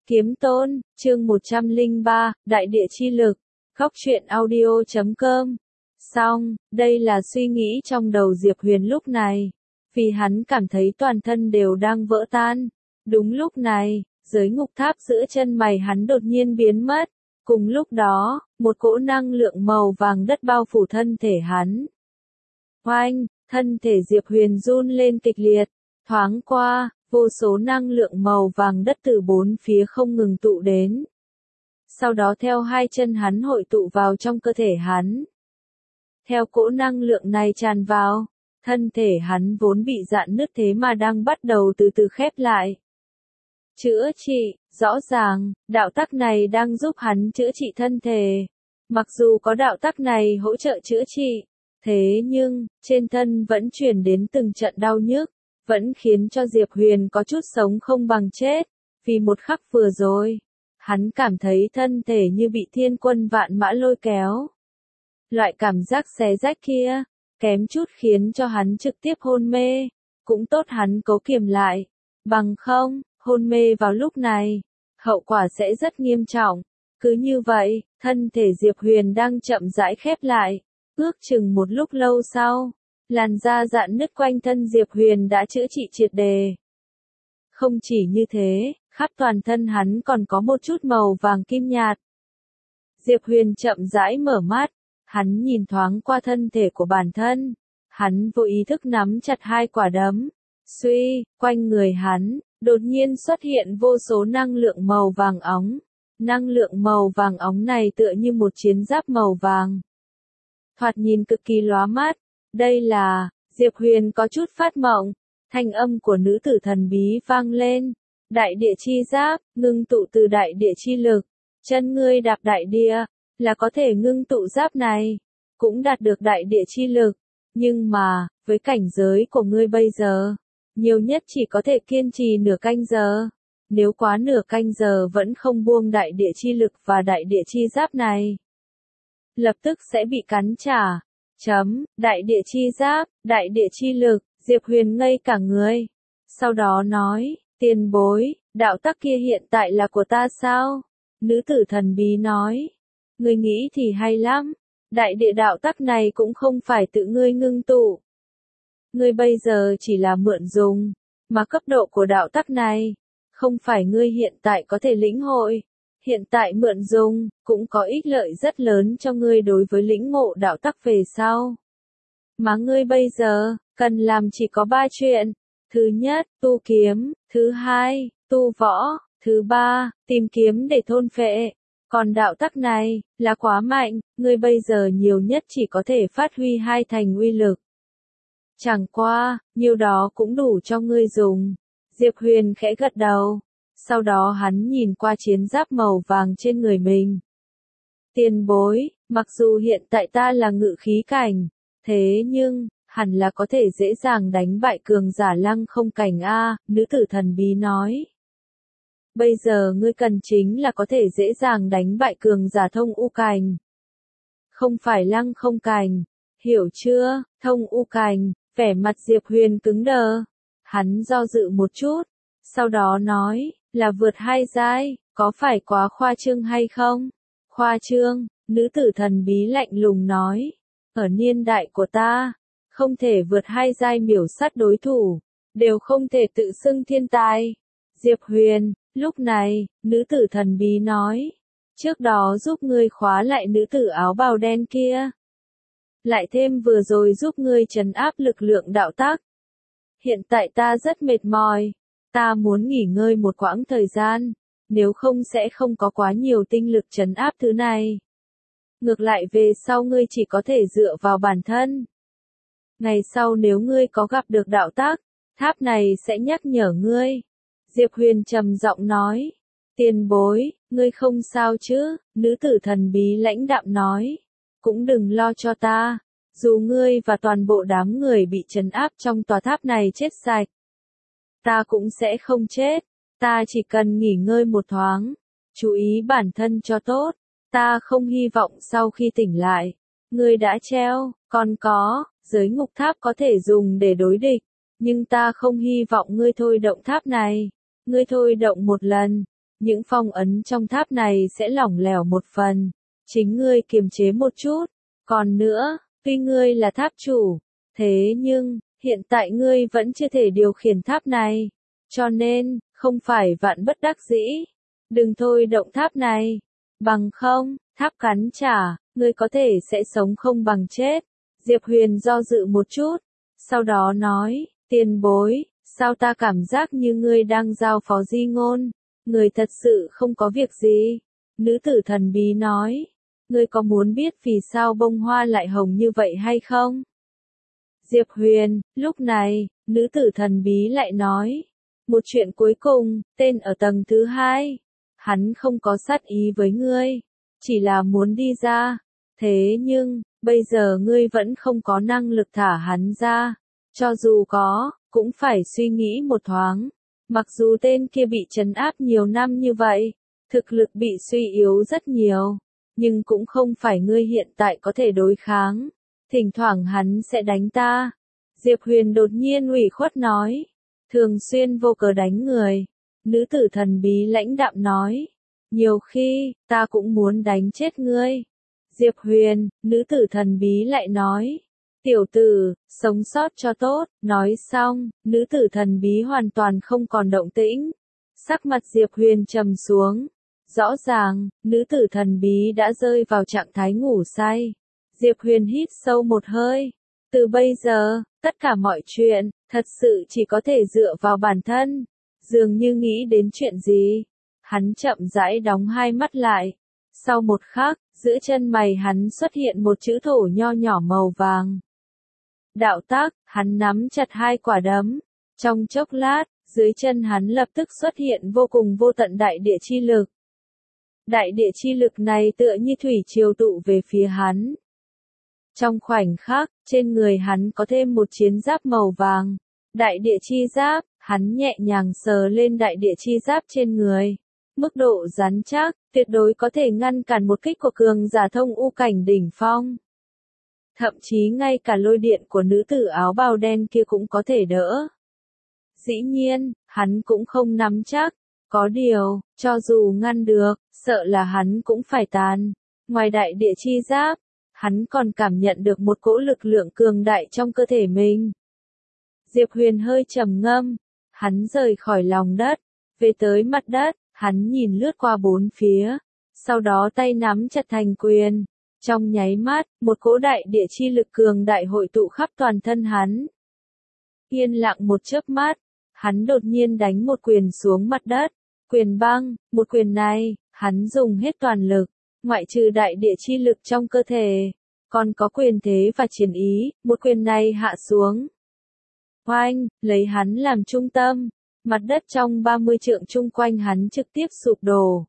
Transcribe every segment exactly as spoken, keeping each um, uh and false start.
Kiếm Tôn, chương một trăm lẻ ba, Đại địa chi lực, Góc truyện audio chấm com. Xong, đây là suy nghĩ trong đầu Diệp Huyền lúc này, vì hắn cảm thấy toàn thân đều đang vỡ tan. Đúng lúc này, dưới ngục tháp giữa chân mày hắn đột nhiên biến mất. Cùng lúc đó, một cỗ năng lượng màu vàng đất bao phủ thân thể hắn. Oanh, thân thể Diệp Huyền run lên kịch liệt, thoáng qua, vô số năng lượng màu vàng đất từ bốn phía không ngừng tụ đến. Sau đó theo hai chân hắn hội tụ vào trong cơ thể hắn. Theo cỗ năng lượng này tràn vào, thân thể hắn vốn bị rạn nứt thế mà đang bắt đầu từ từ khép lại. Chữa trị, rõ ràng, đạo tắc này đang giúp hắn chữa trị thân thể. Mặc dù có đạo tắc này hỗ trợ chữa trị, thế nhưng, trên thân vẫn truyền đến từng trận đau nhức, vẫn khiến cho Diệp Huyền có chút sống không bằng chết. Vì một khắc vừa rồi, hắn cảm thấy thân thể như bị thiên quân vạn mã lôi kéo. Loại cảm giác xé rách kia, kém chút khiến cho hắn trực tiếp hôn mê. Cũng tốt hắn cố kiềm lại, bằng không, hôn mê vào lúc này, hậu quả sẽ rất nghiêm trọng. Cứ như vậy, thân thể Diệp Huyền đang chậm rãi khép lại. Ước chừng một lúc lâu sau, làn da rạn nứt quanh thân Diệp Huyền đã chữa trị triệt đề. Không chỉ như thế, khắp toàn thân hắn còn có một chút màu vàng kim nhạt. Diệp Huyền chậm rãi mở mắt, hắn nhìn thoáng qua thân thể của bản thân. Hắn vô ý thức nắm chặt hai quả đấm. Suy, quanh người hắn, đột nhiên xuất hiện vô số năng lượng màu vàng óng. Năng lượng màu vàng óng này tựa như một chiến giáp màu vàng. Thoạt nhìn cực kỳ lóa mắt. Đây là, Diệp Huyền có chút phát mộng. Thanh âm của nữ tử thần bí vang lên. Đại địa chi giáp, ngưng tụ từ đại địa chi lực. Chân ngươi đạp đại địa, là có thể ngưng tụ giáp này. Cũng đạt được đại địa chi lực. Nhưng mà, với cảnh giới của ngươi bây giờ, nhiều nhất chỉ có thể kiên trì nửa canh giờ. Nếu quá nửa canh giờ vẫn không buông đại địa chi lực và đại địa chi giáp này, lập tức sẽ bị cắn trả. Chấm, đại địa chi giáp, đại địa chi lực, Diệp Huyền ngây cả người. Sau đó nói, tiền bối, đạo tắc kia hiện tại là của ta sao? Nữ tử thần bí nói, ngươi nghĩ thì hay lắm, đại địa đạo tắc này cũng không phải tự ngươi ngưng tụ. Ngươi bây giờ chỉ là mượn dùng, mà cấp độ của đạo tắc này, không phải ngươi hiện tại có thể lĩnh hội. Hiện tại mượn dùng, cũng có ích lợi rất lớn cho ngươi đối với lĩnh ngộ đạo tắc về sau. Mà ngươi bây giờ, cần làm chỉ có ba chuyện. Thứ nhất, tu kiếm. Thứ hai, tu võ. Thứ ba, tìm kiếm để thôn phệ. Còn đạo tắc này, là quá mạnh, ngươi bây giờ nhiều nhất chỉ có thể phát huy hai thành uy lực. Chẳng qua, nhiều đó cũng đủ cho ngươi dùng. Diệp Huyền khẽ gật đầu. Sau đó hắn nhìn qua chiến giáp màu vàng trên người mình. Tiền bối, mặc dù hiện tại ta là ngự khí cảnh, thế nhưng, hẳn là có thể dễ dàng đánh bại cường giả lăng không cảnh A, nữ tử thần bí nói. Bây giờ ngươi cần chính là có thể dễ dàng đánh bại cường giả thông u cảnh. Không phải lăng không cảnh, hiểu chưa, thông u cảnh, vẻ mặt Diệp Huyền cứng đờ. Hắn do dự một chút, sau đó nói, là vượt hai giai, có phải quá khoa trương hay không? Khoa trương, nữ tử thần bí lạnh lùng nói, ở niên đại của ta, không thể vượt hai giai miểu sát đối thủ, đều không thể tự xưng thiên tài. Diệp Huyền, lúc này, nữ tử thần bí nói, trước đó giúp ngươi khóa lại nữ tử áo bào đen kia. Lại thêm vừa rồi giúp ngươi trấn áp lực lượng đạo tắc. Hiện tại ta rất mệt mỏi, ta muốn nghỉ ngơi một quãng thời gian, nếu không sẽ không có quá nhiều tinh lực trấn áp thứ này. Ngược lại về sau ngươi chỉ có thể dựa vào bản thân. Ngày sau nếu ngươi có gặp được đạo tắc, tháp này sẽ nhắc nhở ngươi. Diệp Huyền trầm giọng nói, tiền bối, ngươi không sao chứ, nữ tử thần bí lãnh đạm nói, cũng đừng lo cho ta. Dù ngươi và toàn bộ đám người bị trấn áp trong tòa tháp này chết sạch, ta cũng sẽ không chết, ta chỉ cần nghỉ ngơi một thoáng, chú ý bản thân cho tốt, ta không hy vọng sau khi tỉnh lại, ngươi đã treo, còn có, giới ngục tháp có thể dùng để đối địch, nhưng ta không hy vọng ngươi thôi động tháp này, ngươi thôi động một lần, những phong ấn trong tháp này sẽ lỏng lẻo một phần. Chính ngươi kiềm chế một chút. Còn nữa, tuy ngươi là tháp chủ, thế nhưng, hiện tại ngươi vẫn chưa thể điều khiển tháp này. Cho nên, không phải vạn bất đắc dĩ. Đừng thôi động tháp này. Bằng không, tháp cắn trả, ngươi có thể sẽ sống không bằng chết. Diệp Huyền do dự một chút. Sau đó nói, tiền bối, sao ta cảm giác như ngươi đang giao phó di ngôn. Người thật sự không có việc gì. Nữ tử thần bí nói. Ngươi có muốn biết vì sao bông hoa lại hồng như vậy hay không? Diệp Huyền, lúc này, nữ tử thần bí lại nói. Một chuyện cuối cùng, tên ở tầng thứ hai. Hắn không có sát ý với ngươi. Chỉ là muốn đi ra. Thế nhưng, bây giờ ngươi vẫn không có năng lực thả hắn ra. Cho dù có, cũng phải suy nghĩ một thoáng. Mặc dù tên kia bị trấn áp nhiều năm như vậy, thực lực bị suy yếu rất nhiều. Nhưng cũng không phải ngươi hiện tại có thể đối kháng. Thỉnh thoảng hắn sẽ đánh ta. Diệp Huyền đột nhiên ủy khuất nói. Thường xuyên vô cớ đánh người. Nữ tử thần bí lãnh đạm nói. Nhiều khi, ta cũng muốn đánh chết ngươi. Diệp Huyền, nữ tử thần bí lại nói. Tiểu tử, sống sót cho tốt. Nói xong, nữ tử thần bí hoàn toàn không còn động tĩnh. Sắc mặt Diệp Huyền trầm xuống. Rõ ràng, nữ tử thần bí đã rơi vào trạng thái ngủ say. Diệp Huyền hít sâu một hơi. Từ bây giờ, tất cả mọi chuyện, thật sự chỉ có thể dựa vào bản thân. Dường như nghĩ đến chuyện gì. Hắn chậm rãi đóng hai mắt lại. Sau một khắc, giữa chân mày hắn xuất hiện một chữ thổ nho nhỏ màu vàng. Đạo tác, hắn nắm chặt hai quả đấm. Trong chốc lát, dưới chân hắn lập tức xuất hiện vô cùng vô tận đại địa chi lực. Đại địa chi lực này tựa như thủy triều tụ về phía hắn. Trong khoảnh khắc, trên người hắn có thêm một chiến giáp màu vàng. Đại địa chi giáp, hắn nhẹ nhàng sờ lên đại địa chi giáp trên người. Mức độ rắn chắc, tuyệt đối có thể ngăn cản một kích của cường giả thông u cảnh đỉnh phong. Thậm chí ngay cả lôi điện của nữ tử áo bào đen kia cũng có thể đỡ. Dĩ nhiên, hắn cũng không nắm chắc. Có điều, cho dù ngăn được, sợ là hắn cũng phải tàn. Ngoài đại địa chi giáp, hắn còn cảm nhận được một cỗ lực lượng cường đại trong cơ thể mình. Diệp Huyền hơi trầm ngâm, hắn rời khỏi lòng đất, về tới mặt đất, hắn nhìn lướt qua bốn phía, sau đó tay nắm chặt thành quyền. Trong nháy mắt, một cỗ đại địa chi lực cường đại hội tụ khắp toàn thân hắn. Yên lặng một chớp mắt, hắn đột nhiên đánh một quyền xuống mặt đất. Quyền băng, một quyền này, hắn dùng hết toàn lực, ngoại trừ đại địa chi lực trong cơ thể, còn có quyền thế và chiến ý, một quyền này hạ xuống. Oanh, lấy hắn làm trung tâm, mặt đất trong ba mươi trượng chung quanh hắn trực tiếp sụp đổ.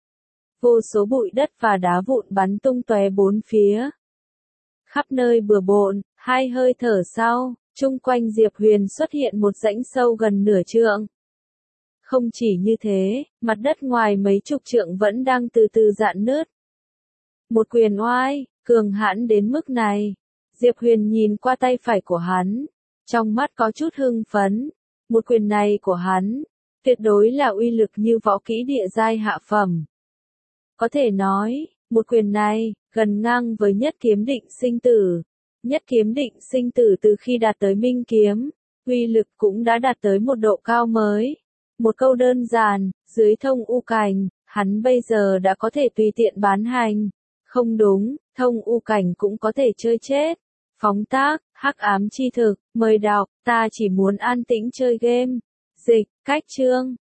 Vô số bụi đất và đá vụn bắn tung tóe bốn phía. Khắp nơi bừa bộn, hai hơi thở sau, chung quanh Diệp Huyền xuất hiện một rãnh sâu gần nửa trượng. Không chỉ như thế, mặt đất ngoài mấy chục trượng vẫn đang từ từ rạn nứt. Một quyền oai, cường hãn đến mức này. Diệp Huyền nhìn qua tay phải của hắn, trong mắt có chút hưng phấn. Một quyền này của hắn, tuyệt đối là uy lực như võ kỹ địa giai hạ phẩm. Có thể nói, một quyền này, gần ngang với nhất kiếm định sinh tử. Nhất kiếm định sinh tử từ khi đạt tới minh kiếm, uy lực cũng đã đạt tới một độ cao mới. Một câu đơn giản, dưới thông u cảnh, hắn bây giờ đã có thể tùy tiện bán hành. Không đúng, thông u cảnh cũng có thể chơi chết. Phóng tác, hắc ám chi thực, mời đọc, ta chỉ muốn an tĩnh chơi game. Dịch, cách chương.